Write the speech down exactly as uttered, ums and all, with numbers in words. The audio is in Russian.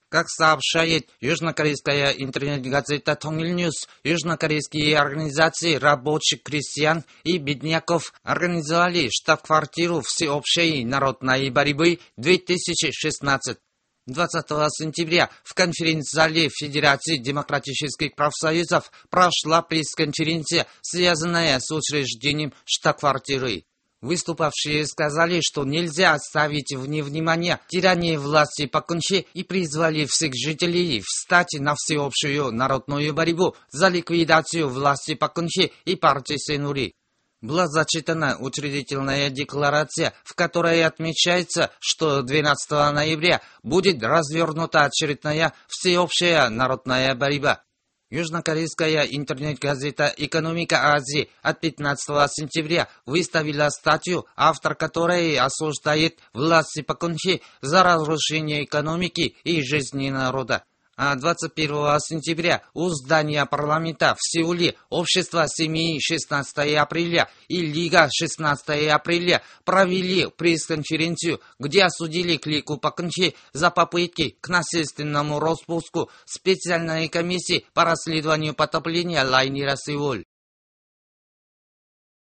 Как сообщает южнокорейская интернет-газета «Тонгильньюс», южнокорейские организации рабочих, крестьян и бедняков организовали штаб-квартиру всеобщей народной борьбы две тысячи шестнадцать. двадцатого сентября в конференц-зале Федерации демократических профсоюзов прошла пресс-конференция, связанная с учреждением штаб-квартиры. Выступавшие сказали, что нельзя оставить вне внимания тирание власти Пак Кын Хе и призвали всех жителей встать на всеобщую народную борьбу за ликвидацию власти Пак Кын Хе и партии Сэнури. Была зачитана учредительная декларация, в которой отмечается, что двенадцатого ноября будет развернута очередная всеобщая народная борьба. Южнокорейская интернет-газета «Экономика Азии» от пятнадцатого сентября выставила статью, автор которой осуждает власти Пак Кын Хе за разрушение экономики и жизни народа. А двадцать первого сентября у здания парламента в Сеуле Общество семьи шестнадцатого апреля и Лига шестнадцатого апреля провели пресс-конференцию, где осудили клику Пак Кын Хе за попытки к насильственному распуску специальной комиссии по расследованию потопления лайнера «Сеул».